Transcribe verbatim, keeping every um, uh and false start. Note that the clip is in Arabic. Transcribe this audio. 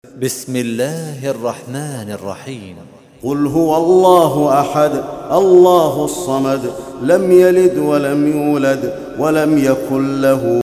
بسم الله الرحمن الرحيم. قل هو الله أحد الله الصمد، لم يلد ولم يولد ولم يكن له